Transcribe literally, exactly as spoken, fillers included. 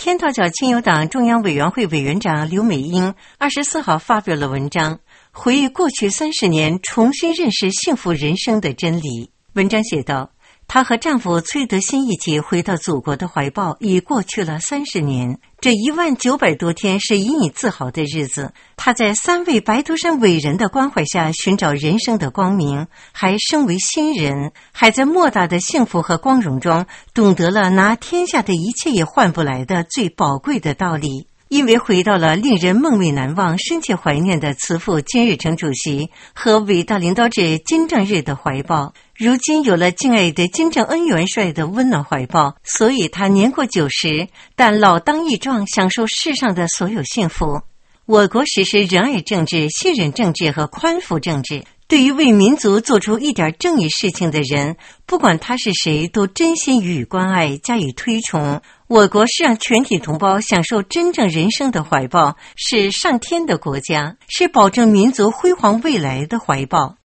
天道教亲友党中央委员会委员长刘美英二十四号发表了文章，回忆过去三十年重新认识幸福人生的真理。文章写道，她和丈夫崔德新一起回到祖国的怀抱已过去了三十年，这一万九百多天是引以自豪的日子。她在三位白头山伟人的关怀下寻找人生的光明，还升为新人，还在莫大的幸福和光荣中懂得了拿天下的一切也换不来的最宝贵的道理。因为回到了令人梦寐难忘、深切怀念的慈父金日成主席和伟大领导者金正日的怀抱，如今有了敬爱的金正恩元帅的温暖怀抱，所以他年过九十，但老当益壮，享受世上的所有幸福。我国实施仁爱政治、信任政治和宽扶政治，对于为民族做出一点正义事情的人，不管他是谁，都真心予以关爱，加以推崇。我国是让全体同胞享受真正人生的怀抱，是上天的国家，是保证民族辉煌未来的怀抱。